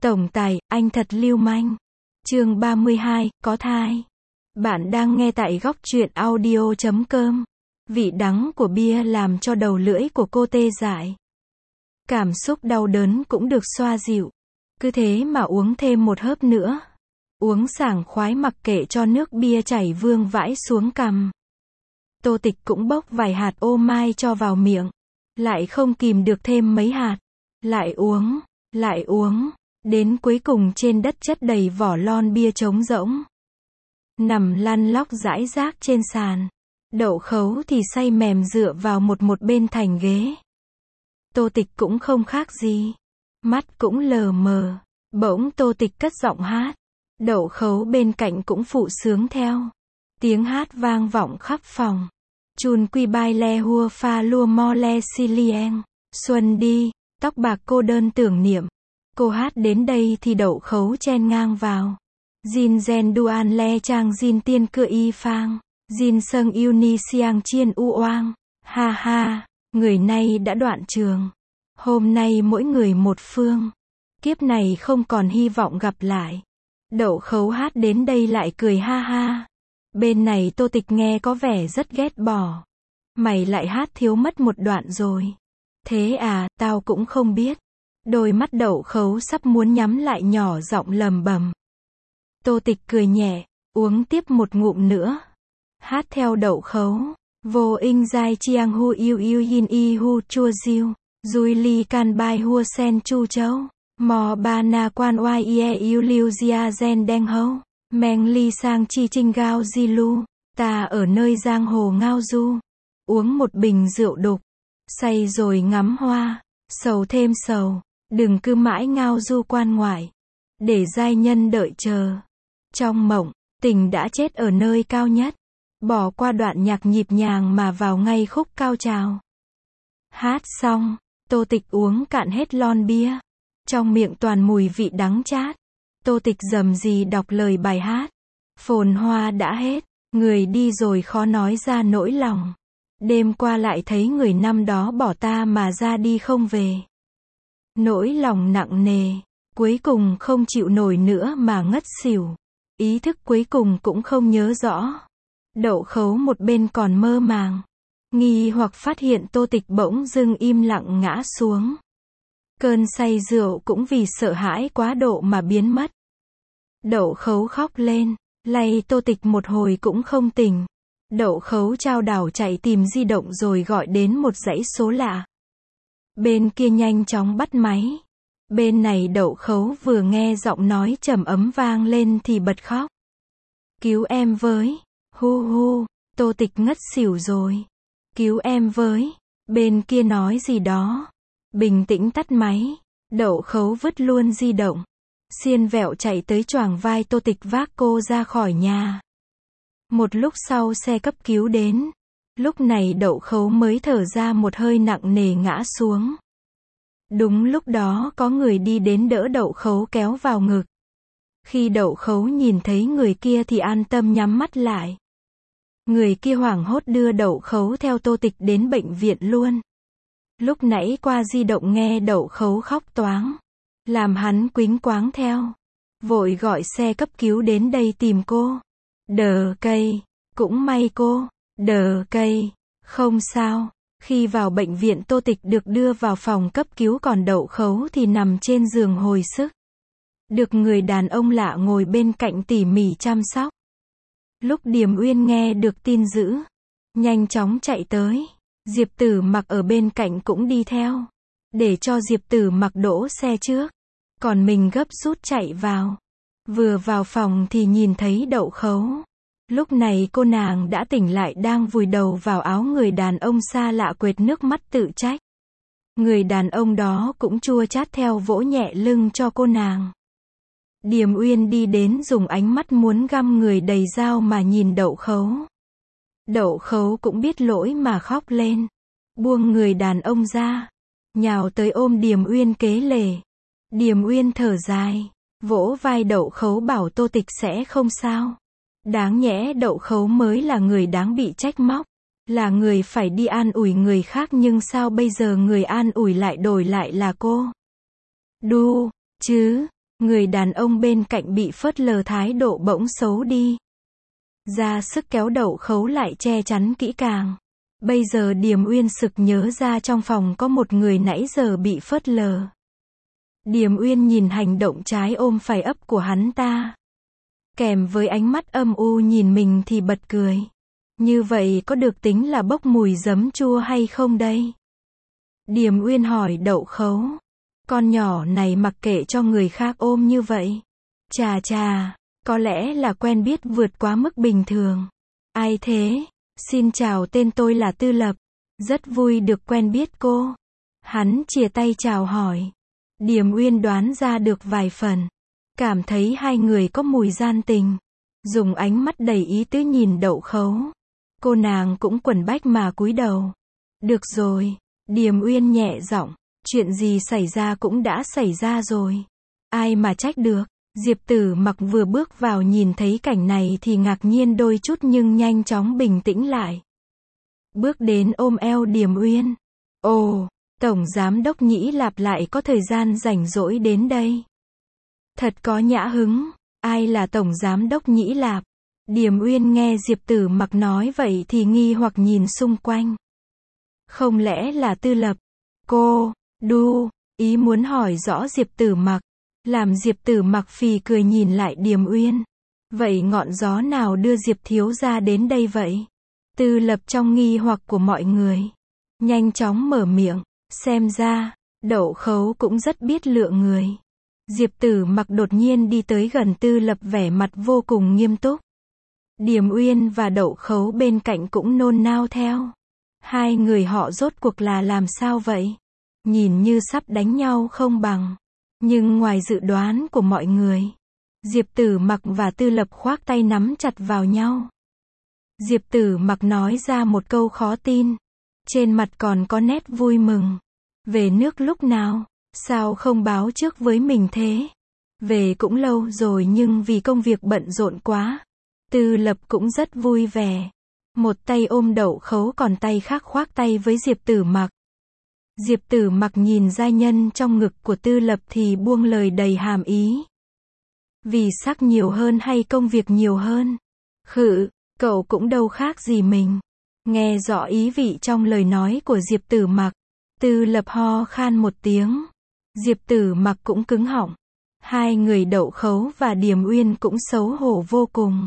Tổng tài, anh thật lưu manh. Chương 32, có thai. Bạn đang nghe tại góc truyện audio.com. Vị đắng của bia làm cho đầu lưỡi của cô tê dại. Cảm xúc đau đớn cũng được xoa dịu. Cứ thế mà uống thêm một hớp nữa. Uống sảng khoái mặc kệ cho nước bia chảy vương vãi xuống cằm. Tô Tịch cũng bốc vài hạt ô mai cho vào miệng. Lại không kìm được thêm mấy hạt. Lại uống. Đến cuối cùng trên đất chất đầy vỏ lon bia trống rỗng. Nằm lăn lóc rải rác trên sàn. Đậu Khấu thì say mềm dựa vào một bên thành ghế. Tô Tịch cũng không khác gì. Mắt cũng lờ mờ. Bỗng Tô Tịch cất giọng hát. Đậu Khấu bên cạnh cũng phụ sướng theo. Tiếng hát vang vọng khắp phòng. Chun quy bai le hua pha lua mo le si lieng. Xuân đi, tóc bạc cô đơn tưởng niệm. Cô hát đến đây thì Đậu Khấu chen ngang vào. Jin gen duan le trang jin tiên cựa y phang. Jin sâng yêu ni siang chiên u oang. Ha ha, người nay đã đoạn trường. Hôm nay mỗi người một phương. Kiếp này không còn hy vọng gặp lại. Đậu Khấu hát đến đây lại cười ha ha. Bên này Tô Tịch nghe có vẻ rất ghét bỏ. Mày lại hát thiếu mất một đoạn rồi. Thế à, tao cũng không biết. Đôi mắt Đậu Khấu sắp muốn nhắm lại nhỏ giọng lầm bầm. Tô Tịch cười nhẹ, uống tiếp một ngụm nữa. Hát theo Đậu Khấu. Vô inh giai chiang hu yêu yêu yin y hu chua diêu. Dui li can bai hua sen chu châu. Mò ba na quan oai ie yêu liu gia gen đen hâu. Meng ly sang chi trinh gao di lu. Ta ở nơi giang hồ ngao du. Uống một bình rượu đục. Say rồi ngắm hoa. Sầu thêm sầu. Đừng cứ mãi ngao du quan ngoại. Để giai nhân đợi chờ. Trong mộng, tình đã chết ở nơi cao nhất. Bỏ qua đoạn nhạc nhịp nhàng mà vào ngay khúc cao trào. Hát xong, Tô Tịch uống cạn hết lon bia. Trong miệng toàn mùi vị đắng chát. Tô Tịch rầm rì đọc lời bài hát. Phồn hoa đã hết, người đi rồi khó nói ra nỗi lòng. Đêm qua lại thấy người năm đó bỏ ta mà ra đi không về. Nỗi lòng nặng nề, cuối cùng không chịu nổi nữa mà ngất xỉu. Ý thức cuối cùng cũng không nhớ rõ. Đậu Khấu một bên còn mơ màng. Nghi hoặc phát hiện Tô Tịch bỗng dưng im lặng ngã xuống. Cơn say rượu cũng vì sợ hãi quá độ mà biến mất. Đậu Khấu khóc lên, lay Tô Tịch một hồi cũng không tỉnh. Đậu Khấu chao đảo chạy tìm di động rồi gọi đến một dãy số lạ. Bên kia nhanh chóng bắt máy. Bên này Đậu Khấu vừa nghe giọng nói trầm ấm vang lên thì bật khóc. Cứu em với. Hu hu, Tô Tịch ngất xỉu rồi. Cứu em với. Bên kia nói gì đó. Bình tĩnh tắt máy. Đậu Khấu vứt luôn di động. Xiên vẹo chạy tới choàng vai Tô Tịch vác cô ra khỏi nhà. Một lúc sau xe cấp cứu đến. Lúc này Đậu Khấu mới thở ra một hơi nặng nề ngã xuống. Đúng lúc đó có người đi đến đỡ Đậu Khấu kéo vào ngực. Khi Đậu Khấu nhìn thấy người kia thì an tâm nhắm mắt lại. Người kia hoảng hốt đưa Đậu Khấu theo Tô Tịch đến bệnh viện luôn. Lúc nãy qua di động nghe Đậu Khấu khóc toáng. Làm hắn quính quáng theo. Vội gọi xe cấp cứu đến đây tìm cô. Đờ cây. Cũng may cô. Đờ cây. Không sao. Khi vào bệnh viện Tô Tịch được đưa vào phòng cấp cứu còn Đậu Khấu thì nằm trên giường hồi sức. Được người đàn ông lạ ngồi bên cạnh tỉ mỉ chăm sóc. Lúc Điềm Uyên nghe được tin dữ. Nhanh chóng chạy tới. Diệp Tử Mặc ở bên cạnh cũng đi theo. Để cho Diệp Tử Mặc đỗ xe trước. Còn mình gấp rút chạy vào. Vừa vào phòng thì nhìn thấy Đậu Khấu. Lúc này cô nàng đã tỉnh lại đang vùi đầu vào áo người đàn ông xa lạ quệt nước mắt tự trách. Người đàn ông đó cũng chua chát theo vỗ nhẹ lưng cho cô nàng. Điềm Uyên đi đến dùng ánh mắt muốn găm người đầy dao mà nhìn Đậu Khấu. Đậu Khấu cũng biết lỗi mà khóc lên. Buông người đàn ông ra. Nhào tới ôm Điềm Uyên kế lể. Điềm Uyên thở dài. Vỗ vai Đậu Khấu bảo Tô Tịch sẽ không sao. Đáng nhẽ Đậu Khấu mới là người đáng bị trách móc. Là người phải đi an ủi người khác nhưng sao bây giờ người an ủi lại đổi lại là cô. Đu, chứ, Người đàn ông bên cạnh bị phớt lờ thái độ bỗng xấu đi. Ra sức kéo Đậu Khấu lại che chắn kỹ càng. Bây giờ Điềm Uyên sực nhớ ra trong phòng có một người nãy giờ bị phớt lờ. Điềm Uyên nhìn hành động trái ôm phải ấp của hắn ta. Kèm với ánh mắt âm u nhìn mình thì bật cười. Như vậy có được tính là bốc mùi giấm chua hay không đây? Điềm Uyên hỏi Đậu Khấu. Con nhỏ này mặc kệ cho người khác ôm như vậy. Chà chà, có lẽ là quen biết vượt quá mức bình thường. Ai thế? Xin chào, tên tôi là Tư Lập. Rất vui được quen biết cô. Hắn chìa tay chào hỏi. Điềm Uyên đoán ra được vài phần. Cảm thấy hai người có mùi gian tình. Dùng ánh mắt đầy ý tứ nhìn Đậu Khấu. Cô nàng cũng quần bách mà cúi đầu. Được rồi. Điềm Uyên nhẹ giọng. Chuyện gì xảy ra cũng đã xảy ra rồi. Ai mà trách được. Diệp Tử Mặc vừa bước vào nhìn thấy cảnh này thì ngạc nhiên đôi chút nhưng nhanh chóng bình tĩnh lại. Bước đến ôm eo Điềm Uyên. Ồ, Tổng Giám Đốc Nhĩ Lạp lại có thời gian rảnh rỗi đến đây. Thật có nhã hứng. Ai là Tổng Giám Đốc Nhĩ Lạp? Điềm Uyên nghe Diệp Tử Mặc nói vậy thì nghi hoặc nhìn xung quanh. Không lẽ là Tư Lập? Cô, ý muốn hỏi rõ Diệp Tử Mặc. Làm Diệp Tử Mặc phì cười nhìn lại Điềm Uyên. Vậy ngọn gió nào đưa Diệp thiếu gia đến đây vậy? Tư Lập trong nghi hoặc của mọi người. Nhanh chóng mở miệng. Xem ra, Đậu Khấu cũng rất biết lựa người. Diệp Tử Mặc đột nhiên đi tới gần Tư Lập vẻ mặt vô cùng nghiêm túc. Điềm Uyên và Đậu Khấu bên cạnh cũng nôn nao theo. Hai người họ rốt cuộc là làm sao vậy? Nhìn như sắp đánh nhau không bằng. Nhưng ngoài dự đoán của mọi người, Diệp Tử Mặc và Tư Lập khoác tay nắm chặt vào nhau. Diệp Tử Mặc nói ra một câu khó tin. Trên mặt còn có nét vui mừng. Về nước lúc nào? Sao không báo trước với mình thế? Về cũng lâu rồi nhưng vì công việc bận rộn quá. Tư Lập cũng rất vui vẻ. Một tay ôm Đậu Khấu còn tay khác khoác tay với Diệp Tử Mặc. Diệp Tử Mặc nhìn giai nhân trong ngực của Tư Lập thì buông lời đầy hàm ý. Vì sắc nhiều hơn hay công việc nhiều hơn? Khự, cậu cũng đâu khác gì mình. Nghe rõ ý vị trong lời nói của Diệp Tử Mặc. Tư Lập ho khan một tiếng. Diệp Tử Mặc cũng cứng họng. Hai người Đậu Khấu và Điềm Uyên cũng xấu hổ vô cùng.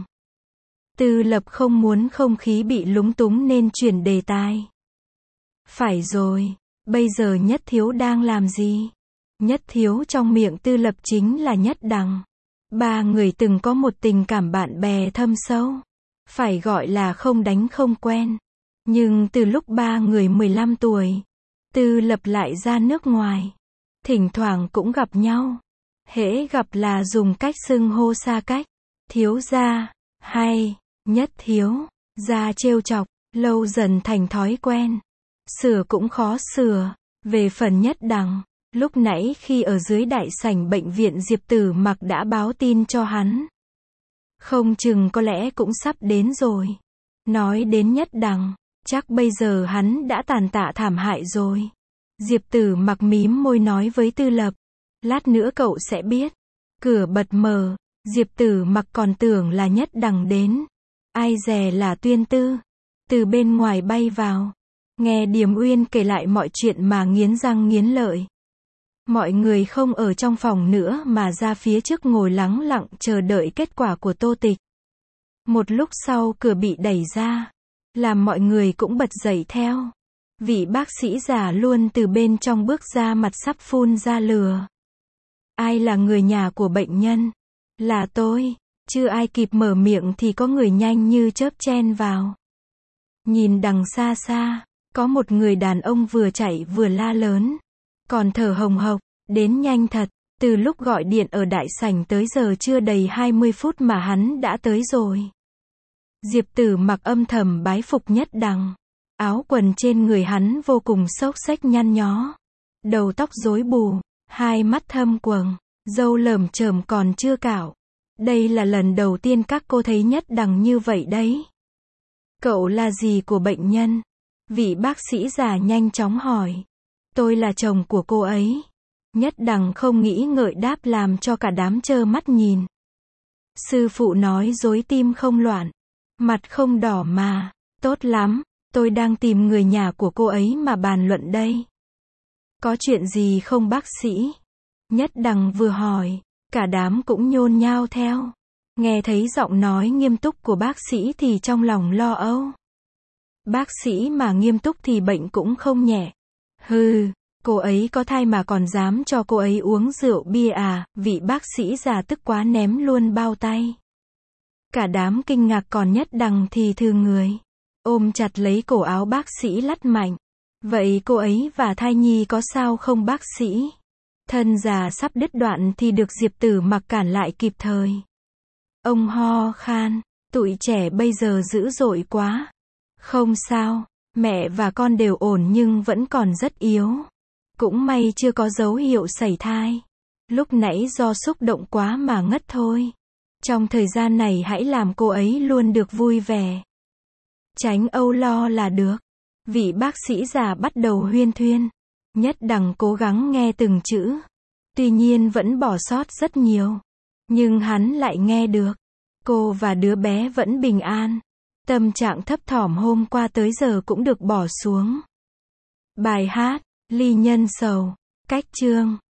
Tư Lập không muốn không khí bị lúng túng nên chuyển đề tài. Phải rồi, bây giờ Nhất Thiếu đang làm gì? Nhất Thiếu trong miệng Tư Lập chính là Nhất Đằng. Ba người từng có một tình cảm bạn bè thâm sâu. Phải gọi là không đánh không quen. Nhưng từ lúc ba người 15 tuổi, Tư Lập lại ra nước ngoài. Thỉnh thoảng cũng gặp nhau. Hễ gặp là dùng cách xưng hô xa cách. Thiếu gia, hay, Nhất Thiếu, gia trêu chọc, lâu dần thành thói quen. Sửa cũng khó sửa. Về phần Nhất Đằng, lúc nãy khi ở dưới đại sảnh bệnh viện Diệp Tử Mặc đã báo tin cho hắn. Không chừng có lẽ cũng sắp đến rồi. Nói đến Nhất Đằng, chắc bây giờ hắn đã tàn tạ thảm hại rồi. Diệp Tử Mặc mím môi nói với Tư Lập. Lát nữa cậu sẽ biết. Cửa bật mở, Diệp Tử Mặc còn tưởng là Nhất Đằng đến. Ai dè là Tuyên Tư. Từ bên ngoài bay vào. Nghe Điềm Uyên kể lại mọi chuyện mà nghiến răng nghiến lợi. Mọi người không ở trong phòng nữa mà ra phía trước ngồi lắng lặng chờ đợi kết quả của tô tịch. Một lúc sau cửa bị đẩy ra. Làm mọi người cũng bật dậy theo. Vị bác sĩ già luôn từ bên trong bước ra mặt sắp phun ra lửa. Ai là người nhà của bệnh nhân? Là tôi. Chưa ai kịp mở miệng thì có người nhanh như chớp chen vào. Nhìn đằng xa xa, có một người đàn ông vừa chạy vừa la lớn. Còn thở hồng hộc, đến nhanh thật. Từ lúc gọi điện ở đại sảnh tới giờ chưa đầy 20 phút mà hắn đã tới rồi. Diệp Tử Mặc âm thầm bái phục Nhất Đằng. Áo quần trên người hắn vô cùng xốc xếch nhăn nhó. Đầu tóc rối bù, hai mắt thâm quầng, râu lởm chởm còn chưa cạo. Đây là lần đầu tiên các cô thấy Nhất Đằng như vậy đấy. Cậu là gì của bệnh nhân? Vị bác sĩ già nhanh chóng hỏi. Tôi là chồng của cô ấy. Nhất Đằng không nghĩ ngợi đáp làm cho cả đám trơ mắt nhìn. Sư phụ nói dối tim không loạn, mặt không đỏ mà. Tốt lắm, tôi đang tìm người nhà của cô ấy mà bàn luận đây. Có chuyện gì không bác sĩ? Nhất Đằng vừa hỏi, cả đám cũng nhôn nhao theo. Nghe thấy giọng nói nghiêm túc của bác sĩ thì trong lòng lo âu. Bác sĩ mà nghiêm túc thì bệnh cũng không nhẹ. Hừ, cô ấy có thai mà còn dám cho cô ấy uống rượu bia à? Vị bác sĩ già tức quá ném luôn bao tay. Cả đám kinh ngạc, còn Nhất Đằng thì thừ người, ôm chặt lấy cổ áo bác sĩ lắt mạnh. Vậy cô ấy và thai nhi có sao không bác sĩ? Thân già sắp đứt đoạn thì được Diệp Tử Mặc cản lại kịp thời. Ông ho khan, tụi trẻ bây giờ dữ dội quá. Không sao, mẹ và con đều ổn nhưng vẫn còn rất yếu. Cũng may chưa có dấu hiệu sảy thai. Lúc nãy do xúc động quá mà ngất thôi. Trong thời gian này hãy làm cô ấy luôn được vui vẻ. Tránh âu lo là được. Vị bác sĩ già bắt đầu huyên thuyên. Nhất Đằng cố gắng nghe từng chữ. Tuy nhiên vẫn bỏ sót rất nhiều. Nhưng hắn lại nghe được. Cô và đứa bé vẫn bình an. Tâm trạng thấp thỏm hôm qua tới giờ cũng được bỏ xuống. Bài hát, Ly Nhân Sầu, cách chương.